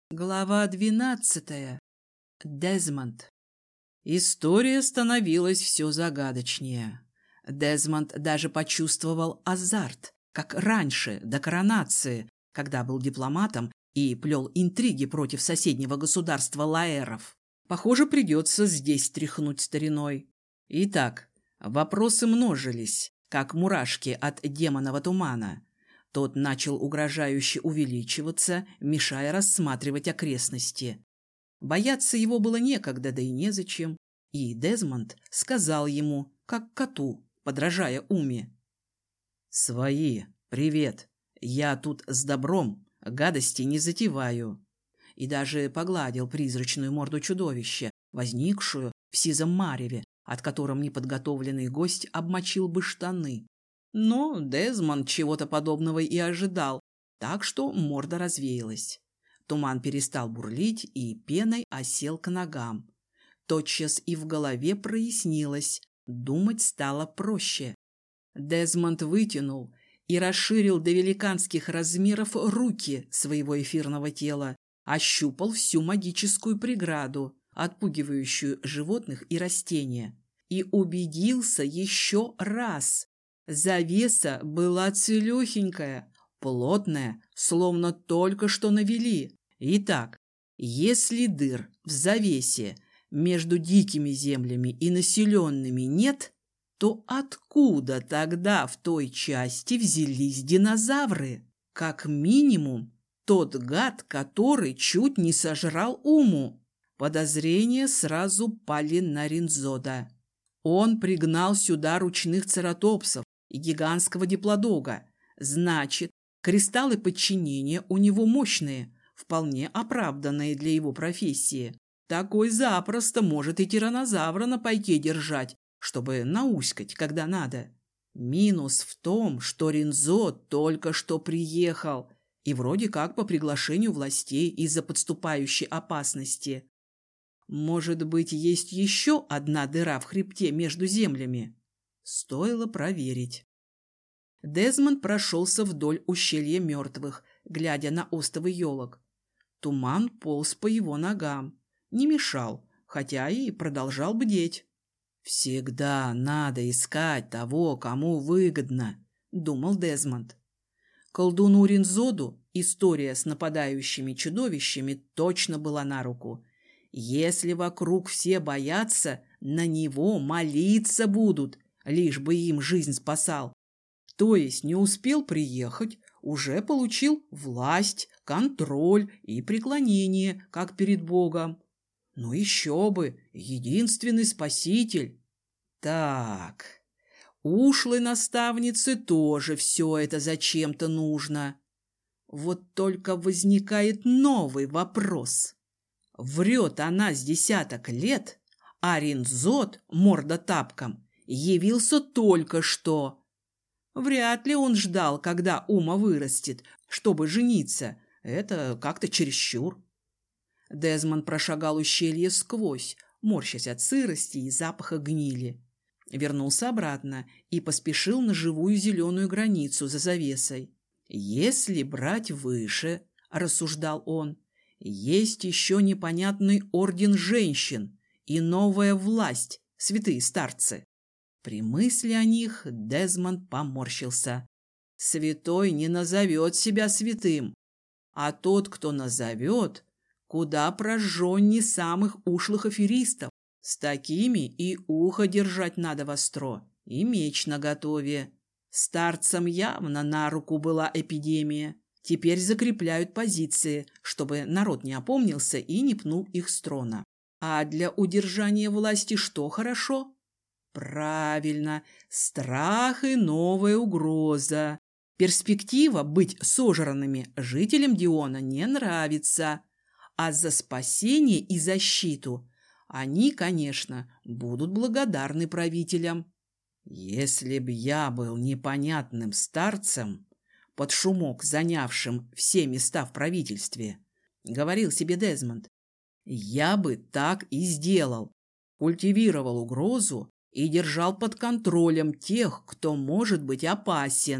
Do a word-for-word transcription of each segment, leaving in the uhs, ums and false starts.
Глава двенадцатая. Дезмонд. История становилась все загадочнее. Дезмонд даже почувствовал азарт, как раньше, до коронации, когда был дипломатом и плел интриги против соседнего государства Лаэров. Похоже, придется здесь тряхнуть стариной. Итак, вопросы множились, как мурашки от демонового тумана. Тот начал угрожающе увеличиваться, мешая рассматривать окрестности. Бояться его было некогда, да и незачем. И Дезмонд сказал ему, как коту, подражая Уме: «Свои, привет. Я тут с добром, гадости не затеваю». И даже погладил призрачную морду чудовища, возникшую в сизом мареве, от котором неподготовленный гость обмочил бы штаны. Но Дезмонд чего-то подобного и ожидал, так что морда развеялась. Туман перестал бурлить и пеной осел к ногам. Тотчас и в голове прояснилось, думать стало проще. Дезмонд вытянул и расширил до великанских размеров руки своего эфирного тела, ощупал всю магическую преграду, отпугивающую животных и растения, и убедился еще раз. Завеса была целехенькая, плотная, словно только что навели. Итак, если дыр в завесе между дикими землями и населенными нет, то откуда тогда в той части взялись динозавры? Как минимум, тот гад, который чуть не сожрал Уму. Подозрения сразу пали на Ринзода. Он пригнал сюда ручных цератопсов и гигантского диплодога. Значит, кристаллы подчинения у него мощные, вполне оправданные для его профессии. Такой запросто может и тираннозавра на пайке держать, чтобы науськать, когда надо. Минус в том, что Ринзо только что приехал, и вроде как по приглашению властей из-за подступающей опасности. Может быть, есть еще одна дыра в хребте между землями? Стоило проверить. Дезмонд прошелся вдоль ущелья мертвых, глядя на остовы елок. Туман полз по его ногам. Не мешал, хотя и продолжал бдеть. «Всегда надо искать того, кому выгодно», — думал Дезмонд. Колдуну Ринзоду история с нападающими чудовищами точно была на руку. Если вокруг все боятся, на него молиться будут, лишь бы им жизнь спасал. То есть не успел приехать, уже получил власть, контроль и преклонение, как перед Богом. Ну еще бы, единственный спаситель. Так, ушлой наставнице тоже все это зачем-то нужно. Вот только возникает новый вопрос. Врет она с десяток лет, а Ринзод, морда тапком, явился только что. Вряд ли он ждал, когда Ума вырастет, чтобы жениться. Это как-то чересчур. Дезмонд прошагал ущелье сквозь, морщась от сырости и запаха гнили. Вернулся обратно и поспешил на живую зеленую границу за завесой. «Если брать выше, — рассуждал он, — есть еще непонятный орден женщин и новая власть, святые старцы». При мысли о них Дезмонд поморщился. Святой не назовет себя святым, а тот, кто назовет, куда прожженнее самых ушлых аферистов. С такими и ухо держать надо востро, и меч наготове. Старцам явно на руку была эпидемия. Теперь закрепляют позиции, чтобы народ не опомнился и не пнул их с трона. А для удержания власти что хорошо? Правильно, страх и новая угроза. Перспектива быть сожранными жителям Диона не нравится. А за спасение и защиту они, конечно, будут благодарны правителям. Если б я был непонятным старцем, под шумок занявшим все места в правительстве, говорил себе Дезмонд, я бы так и сделал. Культивировал угрозу и держал под контролем тех, кто может быть опасен.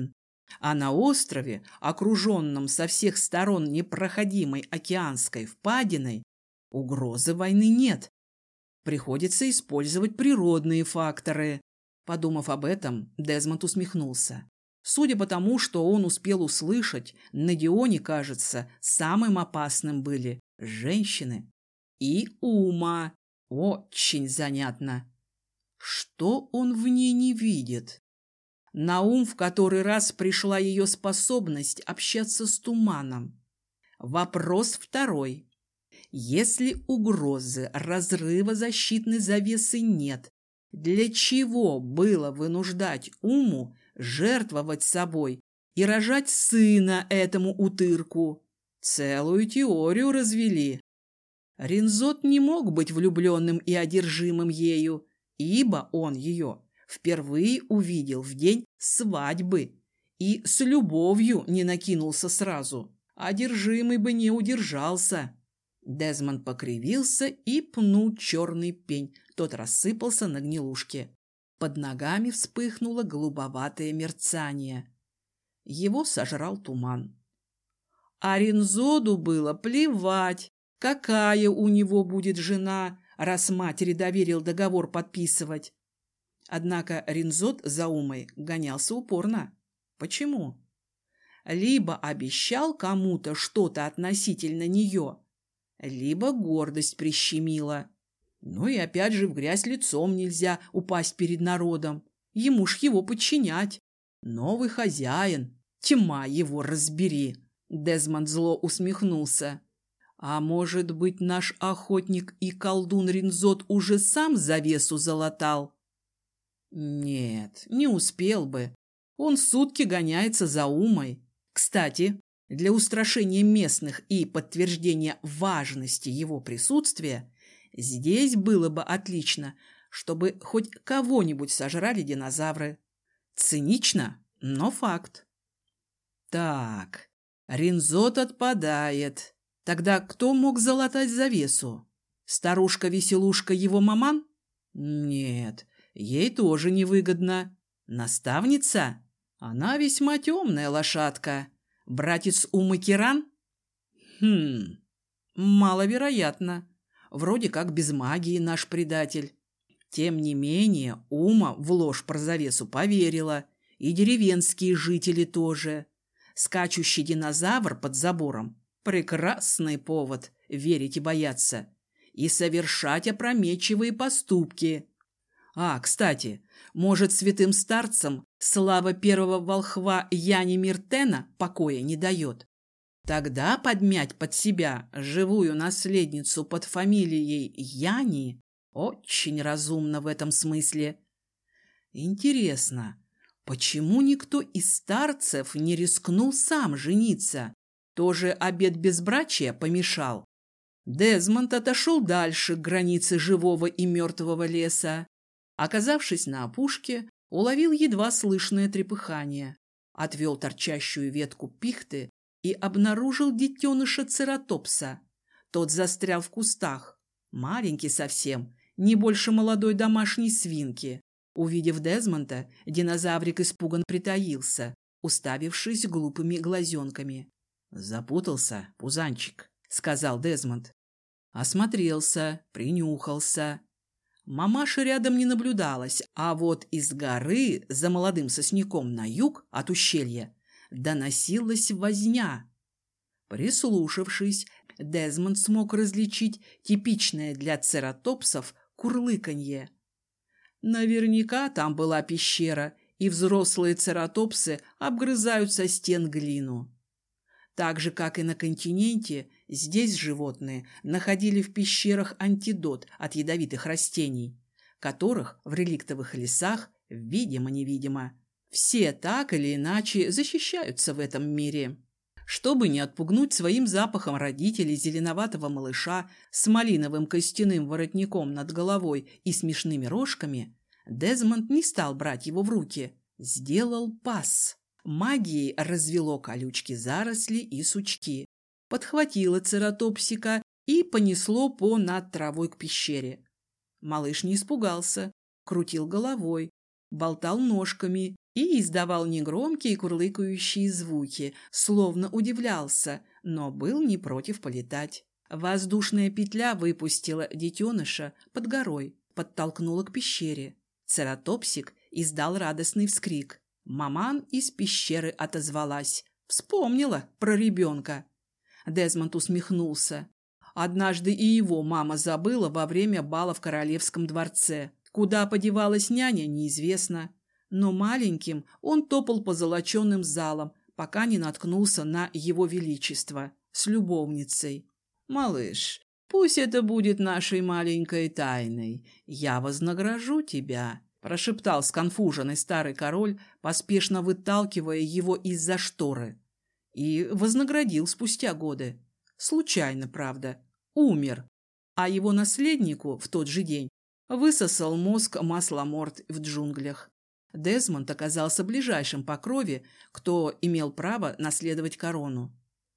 А на острове, окруженном со всех сторон непроходимой океанской впадиной, угрозы войны нет. Приходится использовать природные факторы. Подумав об этом, Дезмонд усмехнулся. Судя по тому, что он успел услышать, на Дионе, кажется, самым опасным были женщины. И Ума. Очень занятно. Что он в ней не видит? На ум в который раз пришла ее способность общаться с туманом. Вопрос второй. Если угрозы разрыва защитной завесы нет, для чего было вынуждать Уму жертвовать собой и рожать сына этому утырку? Целую теорию развели. Ринзот не мог быть влюбленным и одержимым ею, ибо он ее впервые увидел в день свадьбы и с любовью не накинулся сразу. Одержимый бы не удержался. Дезмонд покривился и пнул черный пень. Тот рассыпался на гнилушке. Под ногами вспыхнуло голубоватое мерцание. Его сожрал туман. А Ринзоду было плевать, какая у него будет жена, раз матери доверил договор подписывать. Однако Ринзот за Умой гонялся упорно. Почему? Либо обещал кому-то что-то относительно нее, либо гордость прищемила. Ну и опять же в грязь лицом нельзя упасть перед народом. Ему ж его подчинять. Новый хозяин. Тьма его разбери. Дезмонд зло усмехнулся. А может быть, наш охотник и колдун Ринзот уже сам завесу залатал? Нет, не успел бы. Он сутки гоняется за Умой. Кстати, для устрашения местных и подтверждения важности его присутствия здесь было бы отлично, чтобы хоть кого-нибудь сожрали динозавры. Цинично, но факт. Так, Ринзот отпадает. Тогда кто мог залатать завесу? Старушка-веселушка его маман? Нет, ей тоже невыгодно. Наставница? Она весьма темная лошадка. Братец Умы Киран? Хм, маловероятно. Вроде как без магии наш предатель. Тем не менее, Ума в ложь про завесу поверила. И деревенские жители тоже. Скачущий динозавр под забором – прекрасный повод верить и бояться. И совершать опрометчивые поступки. А, кстати, может, святым старцам слава первого волхва Яни Миртена покоя не дает? Тогда подмять под себя живую наследницу под фамилией Яни очень разумно в этом смысле. Интересно, почему никто из старцев не рискнул сам жениться? Тоже обет безбрачия помешал? Дезмонд отошел дальше к границе живого и мертвого леса. Оказавшись на опушке, уловил едва слышное трепыхание, отвел торчащую ветку пихты и обнаружил детеныша цератопса. Тот застрял в кустах, маленький совсем, не больше молодой домашней свинки. Увидев Дезмонда, динозаврик испуган притаился, уставившись глупыми глазенками. «Запутался, пузанчик», — сказал Дезмонд. Осмотрелся, принюхался. Мамаши рядом не наблюдалось, а вот из горы за молодым сосняком на юг от ущелья доносилась возня. Прислушавшись, Дезмонд смог различить типичное для цератопсов курлыканье. Наверняка там была пещера, и взрослые цератопсы обгрызают со стен глину. Так же, как и на континенте, здесь животные находили в пещерах антидот от ядовитых растений, которых в реликтовых лесах видимо-невидимо. Все так или иначе защищаются в этом мире. Чтобы не отпугнуть своим запахом родителей зеленоватого малыша с малиновым костяным воротником над головой и смешными рожками, Дезмонд не стал брать его в руки, сделал пас. Магией развело колючки заросли и сучки, подхватило цератопсика и понесло по над травой к пещере. Малыш не испугался, крутил головой, болтал ножками и издавал негромкие курлыкающие звуки, словно удивлялся, но был не против полетать. Воздушная петля выпустила детеныша под горой, подтолкнула к пещере. Цератопсик издал радостный вскрик. Маман из пещеры отозвалась. Вспомнила про ребенка. Дезмонд усмехнулся. Однажды и его мама забыла во время бала в королевском дворце. Куда подевалась няня, неизвестно. Но маленьким он топал по золоченым залам, пока не наткнулся на его величество с любовницей. «Малыш, пусть это будет нашей маленькой тайной. Я вознагражу тебя», – прошептал сконфуженный старый король, поспешно выталкивая его из-за шторы. И вознаградил спустя годы. Случайно, правда. Умер. А его наследнику в тот же день высосал мозг Масламорт в джунглях. Дезмонд оказался ближайшим по крови, кто имел право наследовать корону.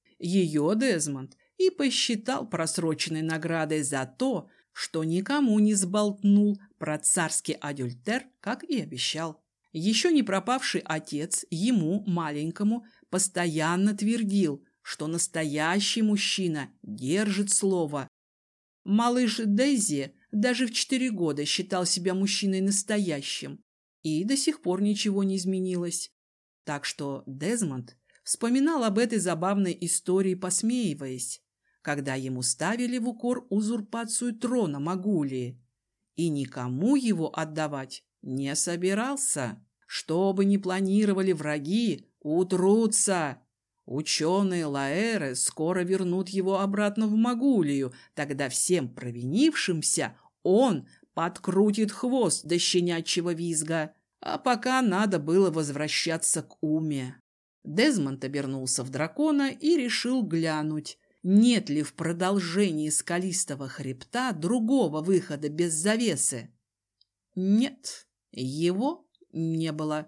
Ее Дезмонд и посчитал просроченной наградой за то, что никому не сболтнул про царский адюльтер, как и обещал. Еще не пропавший отец ему, маленькому, постоянно твердил, что настоящий мужчина держит слово. Малыш Дейзи даже в четыре года считал себя мужчиной настоящим, и до сих пор ничего не изменилось. Так что Дезмонд вспоминал об этой забавной истории, посмеиваясь, когда ему ставили в укор узурпацию трона Магулии, и никому его отдавать не собирался. Что бы ни планировали враги, утрутся. Ученые Лаэры скоро вернут его обратно в Магулию, тогда всем провинившимся он подкрутит хвост до щенячьего визга. А пока надо было возвращаться к Уме. Дезмонд обернулся в дракона и решил глянуть, нет ли в продолжении скалистого хребта другого выхода без завесы. Нет, его не было.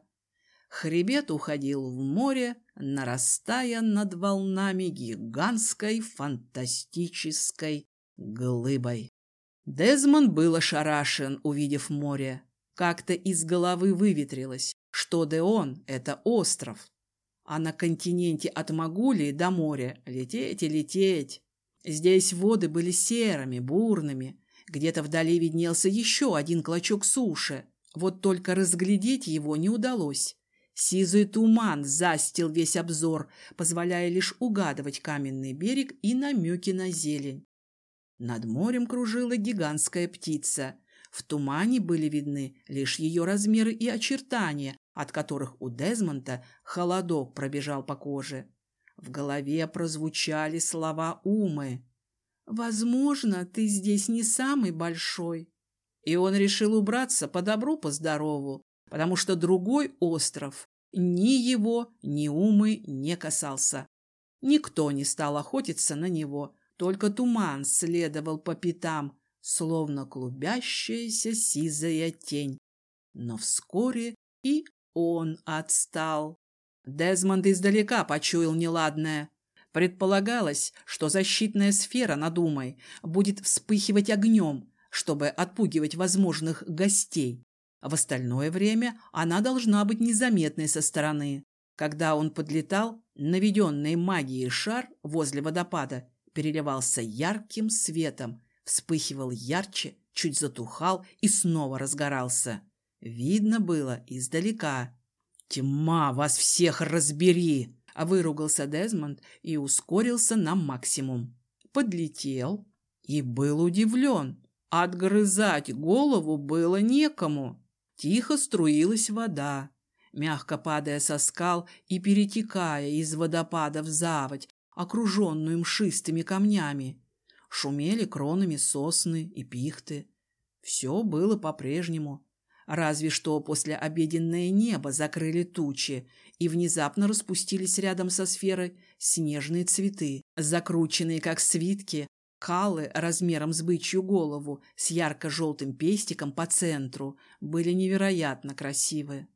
Хребет уходил в море, нарастая над волнами гигантской фантастической глыбой. Дезмонд был ошарашен, увидев море. Как-то из головы выветрилось, что Деон — это остров, а на континенте от Магулии до моря лететь и лететь. Здесь воды были серыми, бурными, где-то вдали виднелся еще один клочок суши, вот только разглядеть его не удалось. Сизый туман застил весь обзор, позволяя лишь угадывать каменный берег и намеки на зелень. Над морем кружила гигантская птица. В тумане были видны лишь ее размеры и очертания, от которых у Дезмонда холодок пробежал по коже. В голове прозвучали слова Умы. «Возможно, ты здесь не самый большой». И он решил убраться по добру, по здорову, потому что другой остров ни его, ни Умы не касался. Никто не стал охотиться на него, только туман следовал по пятам, словно клубящаяся сизая тень. Но вскоре и он отстал. Дезмонд издалека почуял неладное. Предполагалось, что защитная сфера над Умой будет вспыхивать огнем, чтобы отпугивать возможных гостей. В остальное время она должна быть незаметной со стороны. Когда он подлетал, наведенный магией шар возле водопада переливался ярким светом, вспыхивал ярче, чуть затухал и снова разгорался. Видно было издалека. «Тьма, вас всех разбери!» — выругался Дезмонд и ускорился на максимум. Подлетел и был удивлен. Отгрызать голову было некому. Тихо струилась вода, мягко падая со скал и перетекая из водопада в заводь, окруженную мшистыми камнями. Шумели кронами сосны и пихты. Все было по-прежнему. Разве что послеобеденное небо закрыли тучи, и внезапно распустились рядом со сферой снежные цветы, закрученные, как свитки, калы размером с бычью голову с ярко-желтым пестиком по центру были невероятно красивы.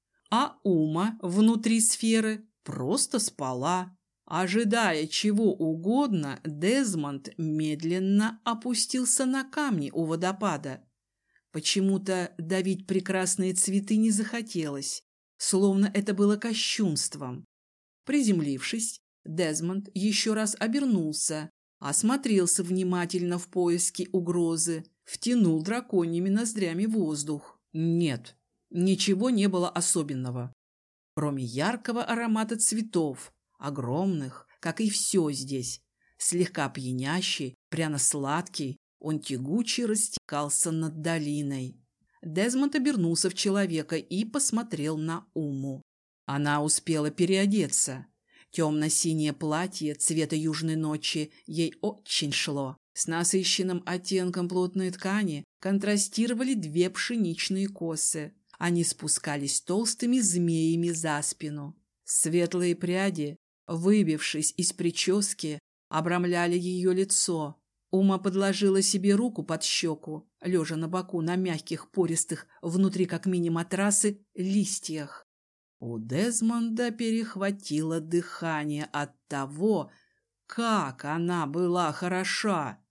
А Ума внутри сферы просто спала. Ожидая чего угодно, Дезмонд медленно опустился на камни у водопада. Почему-то давить прекрасные цветы не захотелось. словно это было кощунством. Приземлившись, Дезмонд еще раз обернулся, осмотрелся внимательно в поиске угрозы, втянул драконьими ноздрями воздух. Нет, ничего не было особенного, кроме яркого аромата цветов, огромных, как и все здесь, слегка пьянящий, пряно-сладкий, он тягуче растекался над долиной. Дезмонд обернулся в человека и посмотрел на Уму. Она успела переодеться. Темно-синее платье цвета южной ночи ей очень шло. С насыщенным оттенком плотной ткани контрастировали две пшеничные косы. Они спускались толстыми змеями за спину. Светлые пряди, выбившись из прически, обрамляли ее лицо. Ума подложила себе руку под щеку, лежа на боку на мягких, пористых, внутри как мини-матрасы, листьях. У Дезмонда перехватило дыхание от того, как она была хороша.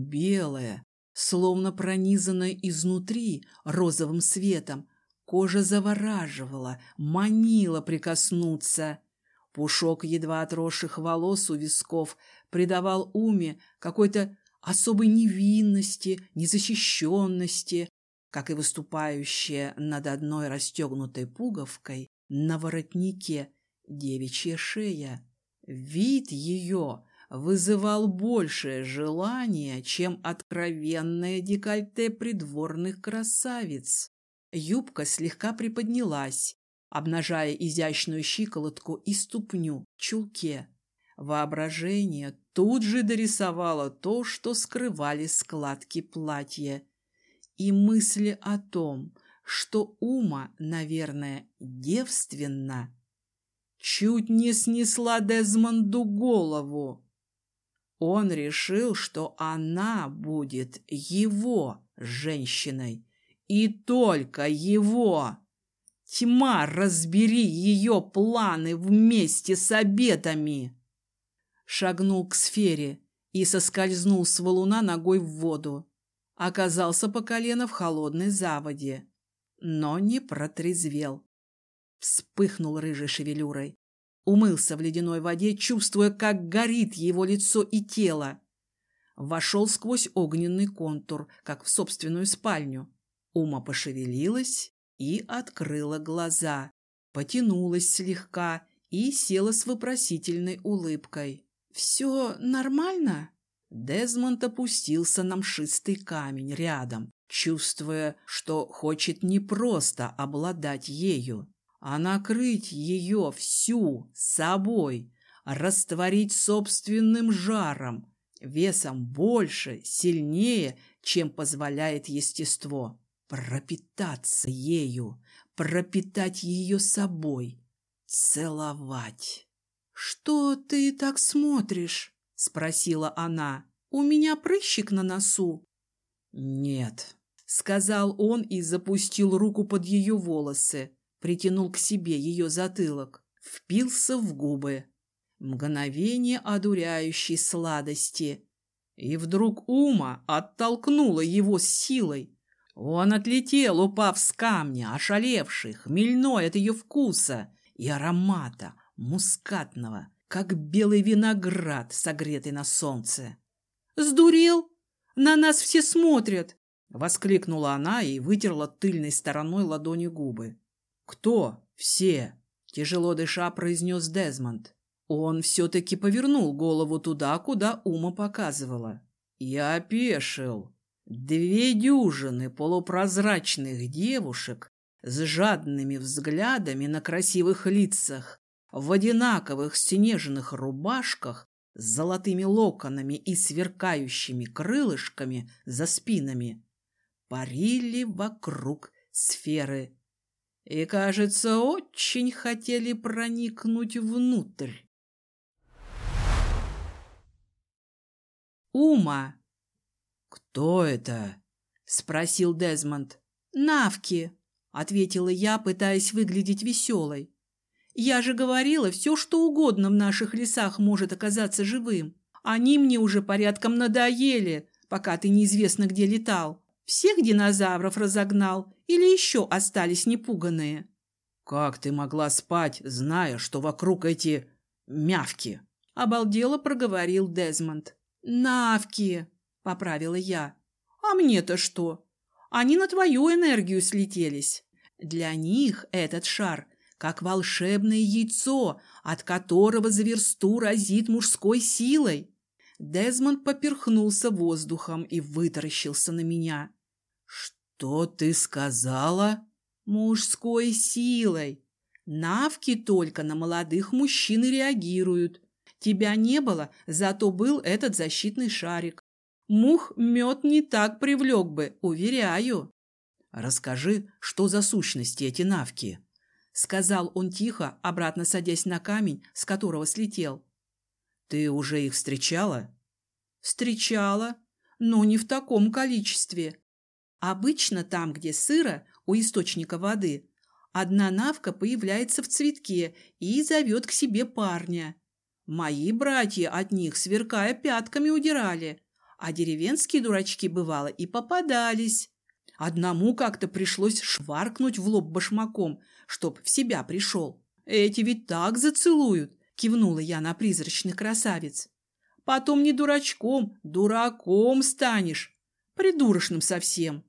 Белая, словно пронизанная изнутри розовым светом, кожа завораживала, манила прикоснуться. Пушок едва отросших волос у висков придавал Уме какой-то особой невинности, незащищенности, как и выступающая над одной расстегнутой пуговкой на воротнике девичья шея. Вид ее вызывал большее желание, чем откровенное декольте придворных красавиц. Юбка слегка приподнялась, обнажая изящную щиколотку и ступню в чулке. Воображение тут же дорисовало то, что скрывали складки платья. И мысли о том, что Ума, наверное, девственна, чуть не снесла Дезмонду голову. Он решил, что она будет его женщиной, и только его. Тьма, разбери ее планы вместе с обетами. Шагнул к сфере и соскользнул с валуна ногой в воду. Оказался по колено в холодной заводе, но не протрезвел. Вспыхнул рыжей шевелюрой. Умылся в ледяной воде, чувствуя, как горит его лицо и тело. Вошел сквозь огненный контур, как в собственную спальню. Ума пошевелилась и открыла глаза, потянулась слегка и села с вопросительной улыбкой. «Все нормально?» Дезмонд опустился на мшистый камень рядом, чувствуя, что хочет не просто обладать ею, а накрыть ее всю собой, растворить собственным жаром, весом больше, сильнее, чем позволяет естество, пропитаться ею, пропитать ее собой, целовать. «Что ты так смотришь?» — спросила она. «У меня прыщик на носу». «Нет», — сказал он и запустил руку под ее волосы, притянул к себе ее затылок, впился в губы. Мгновение одуряющей сладости. И вдруг Ума оттолкнула его с силой. Он отлетел, упав с камня, ошалевший, хмельной от ее вкуса и аромата, мускатного, как белый виноград, согретый на солнце. «Сдурел? На нас все смотрят!» — воскликнула она и вытерла тыльной стороной ладони губы. «Кто? Все?» — тяжело дыша произнес Дезмонд. Он все-таки повернул голову туда, куда Ума показывала. «Я опешил. Две дюжины полупрозрачных девушек с жадными взглядами на красивых лицах, в одинаковых снежных рубашках с золотыми локонами и сверкающими крылышками за спинами, парили вокруг сферы и, кажется, очень хотели проникнуть внутрь. «Ума!» «Кто это?» — спросил Дезмонд. «Навки!» — ответила я, пытаясь выглядеть веселой. «Я же говорила, все, что угодно в наших лесах может оказаться живым. Они мне уже порядком надоели, пока ты неизвестно где летал. Всех динозавров разогнал или еще остались непуганые?» «Как ты могла спать, зная, что вокруг эти мявки?» — обалдело проговорил Дезмонд. «Навки!» — поправила я. «А мне-то что? Они на твою энергию слетелись. Для них этот шар как волшебное яйцо, от которого за версту разит мужской силой». Дезмонд поперхнулся воздухом и вытаращился на меня. «Что ты сказала?» «Мужской силой. Навки только на молодых мужчин и реагируют. Тебя не было, зато был этот защитный шарик. Мух мед не так привлек бы, уверяю». «Расскажи, что за сущности эти навки?» — сказал он тихо, обратно садясь на камень, с которого слетел. «Ты уже их встречала?» «Встречала, но не в таком количестве. Обычно там, где сыро, у источника воды, одна навка появляется в цветке и зовет к себе парня. Мои братья от них, сверкая пятками, удирали, а деревенские дурачки, бывало, и попадались. Одному как-то пришлось шваркнуть в лоб башмаком, чтоб в себя пришел. Эти ведь так зацелуют», — кивнула я на призрачных красавиц. «Потом не дурачком, дураком станешь, придурочным совсем».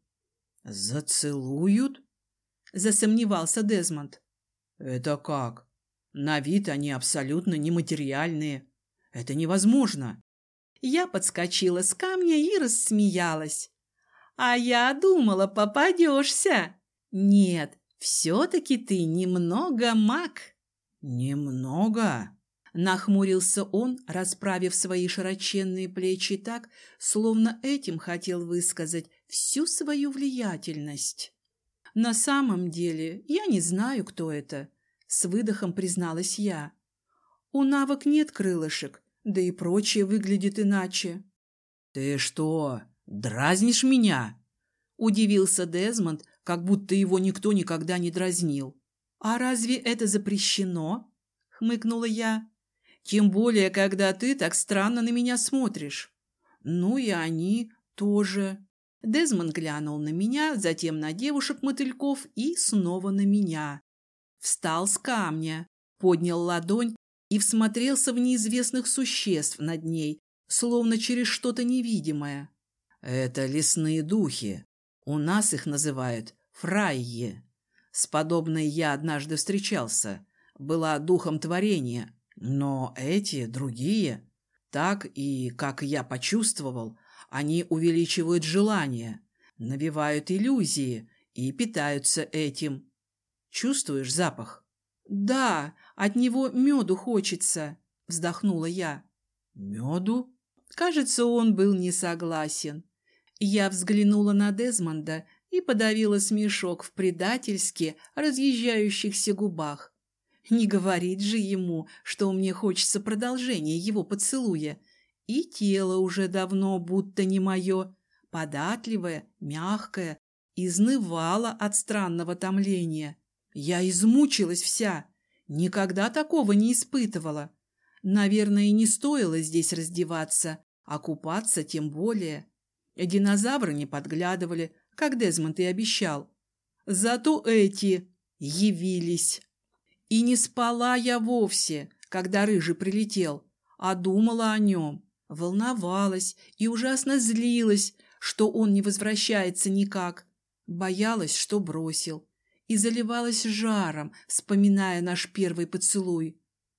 «Зацелуют?» — засомневался Дезмонд. «Это как? На вид они абсолютно нематериальные. Это невозможно». Я подскочила с камня и рассмеялась. «А я думала, попадешься. Нет, все-таки ты немного маг». «Немного?» — нахмурился он, расправив свои широченные плечи так, словно этим хотел высказать всю свою влиятельность. «На самом деле я не знаю, кто это», — с выдохом призналась я. «У навок нет крылышек, да и прочее выглядит иначе». «Ты что, дразнишь меня?» — удивился Дезмонд, как будто его никто никогда не дразнил. «А разве это запрещено?» — хмыкнула я. «Тем более, когда ты так странно на меня смотришь». «Ну и они тоже». Дезмонд глянул на меня, затем на девушек-мотыльков и снова на меня. Встал с камня, поднял ладонь и всмотрелся в неизвестных существ над ней, словно через что-то невидимое. «Это лесные духи. У нас их называют фрайи. С подобной я однажды встречался. Была духом творения. Но эти другие. Так и, как я почувствовал, они увеличивают желание, навевают иллюзии и питаются этим. Чувствуешь запах?» «Да, от него меду хочется», — вздохнула я. «Меду?» Кажется, он был не согласен. Я взглянула на Дезмонда и подавила смешок в предательски разъезжающихся губах. Не говорить же ему, что мне хочется продолжения его поцелуя. И тело уже давно будто не мое, податливое, мягкое, изнывало от странного томления. Я измучилась вся, никогда такого не испытывала. Наверное, и не стоило здесь раздеваться, а купаться тем более. Динозавры не подглядывали, как Дезмонд и обещал. Зато эти явились. И не спала я вовсе, когда Рыжий прилетел, а думала о нем, волновалась и ужасно злилась, что он не возвращается никак. Боялась, что бросил, и заливалась жаром, вспоминая наш первый поцелуй.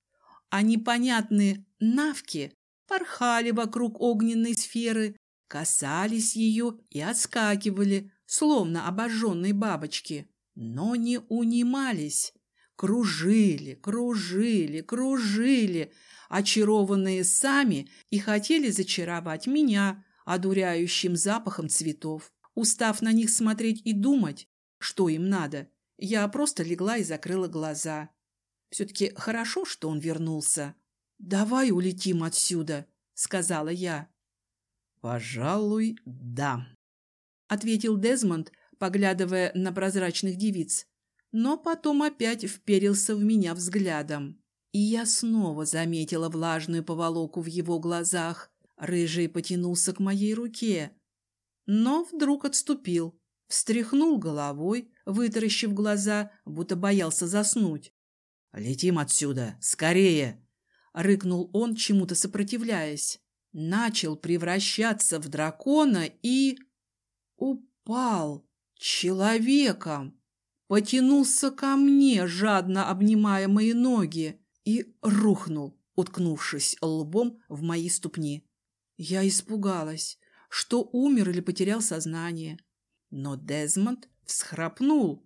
А непонятные навки порхали вокруг огненной сферы, касались ее и отскакивали, словно обожженные бабочки, но не унимались. Кружили, кружили, кружили, очарованные сами, и хотели зачаровать меня одуряющим запахом цветов. Устав на них смотреть и думать, что им надо, я просто легла и закрыла глаза. Все-таки хорошо, что он вернулся. «Давай улетим отсюда», — сказала я. «Пожалуй, да», — ответил Дезмонд, поглядывая на прозрачных девиц, но потом опять вперился в меня взглядом. И я снова заметила влажную поволоку в его глазах. Рыжий потянулся к моей руке, но вдруг отступил, встряхнул головой, вытаращив глаза, будто боялся заснуть. «Летим отсюда! Скорее!» — рыкнул он, чему-то сопротивляясь. Начал превращаться в дракона и... упал человеком. Потянулся ко мне, жадно обнимая мои ноги, и рухнул, уткнувшись лбом в мои ступни. Я испугалась, что умер или потерял сознание. Но Дезмонд всхрапнул.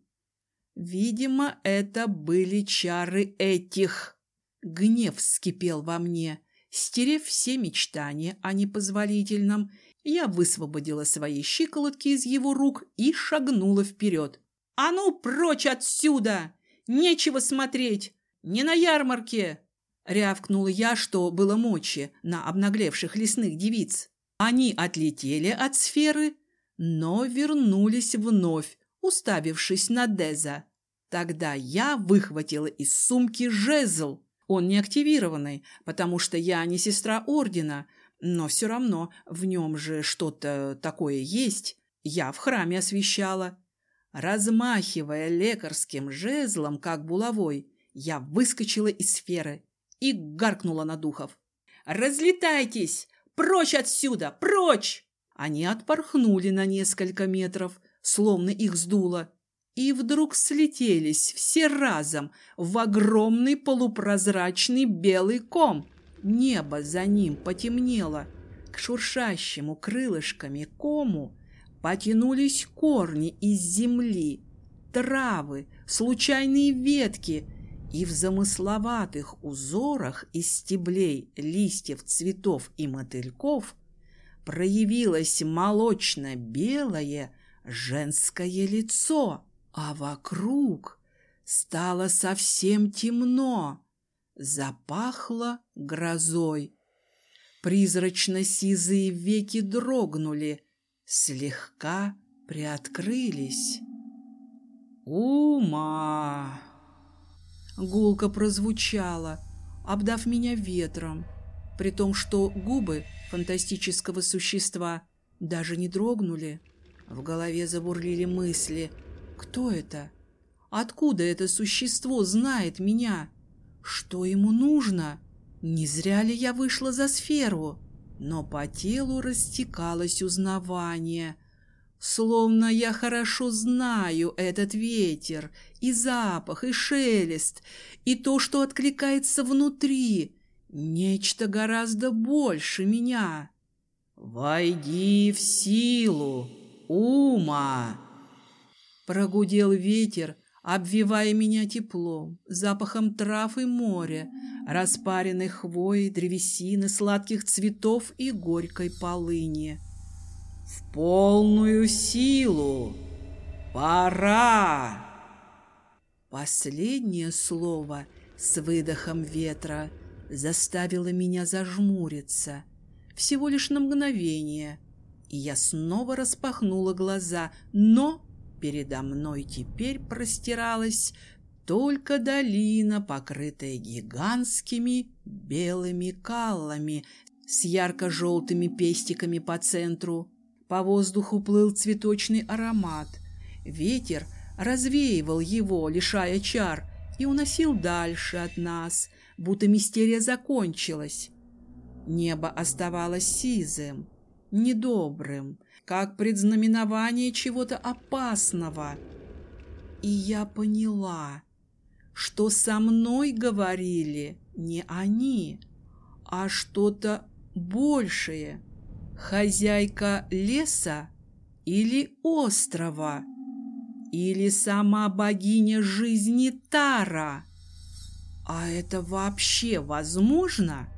Видимо, это были чары этих. Гнев вскипел во мне. Стерев все мечтания о непозволительном, я высвободила свои щиколотки из его рук и шагнула вперед. «А ну, прочь отсюда! Нечего смотреть! Не на ярмарке!» Рявкнула я, что было мочи, на обнаглевших лесных девиц. Они отлетели от сферы, но вернулись вновь, уставившись на Деза. Тогда я выхватила из сумки жезл. Он не активированный, потому что я не сестра ордена, но все равно в нем же что-то такое есть. Я в храме освещала. Размахивая лекарским жезлом, как булавой, я выскочила из сферы и гаркнула на духов. «Разлетайтесь! Прочь отсюда! Прочь!» Они отпорхнули на несколько метров, словно их сдуло, и вдруг слетелись все разом в огромный полупрозрачный белый ком. Небо за ним потемнело. К шуршащему крылышками кому потянулись корни из земли, травы, случайные ветки, и в замысловатых узорах из стеблей, листьев, цветов и мотыльков проявилось молочно-белое женское лицо, а вокруг стало совсем темно, запахло грозой. Призрачно-сизые веки дрогнули, слегка приоткрылись. «Ума!» Гулко прозвучало, обдав меня ветром, при том, что губы фантастического существа даже не дрогнули. В голове забурлили мысли. Кто это? Откуда это существо знает меня? Что ему нужно? Не зря ли я вышла за сферу? Но по телу растекалось узнавание. Словно я хорошо знаю этот ветер, и запах, и шелест, и то, что откликается внутри. Нечто гораздо больше меня. «Войди в силу, Ума!» Прогудел ветер, обвивая меня теплом, запахом трав и моря, распаренной хвои, древесины, сладких цветов и горькой полыни. «В полную силу! Пора!» Последнее слово с выдохом ветра заставило меня зажмуриться. Всего лишь на мгновение, и я снова распахнула глаза, но передо мной теперь простиралась только долина, покрытая гигантскими белыми каллами с ярко-желтыми пестиками по центру. По воздуху плыл цветочный аромат. Ветер развеивал его, лишая чар, и уносил дальше от нас, будто мистерия закончилась. Небо оставалось сизым, недобрым, как предзнаменование чего-то опасного. И я поняла, что со мной говорили не они, а что-то большее. Хозяйка леса или острова, или сама богиня жизни Тара. А это вообще возможно?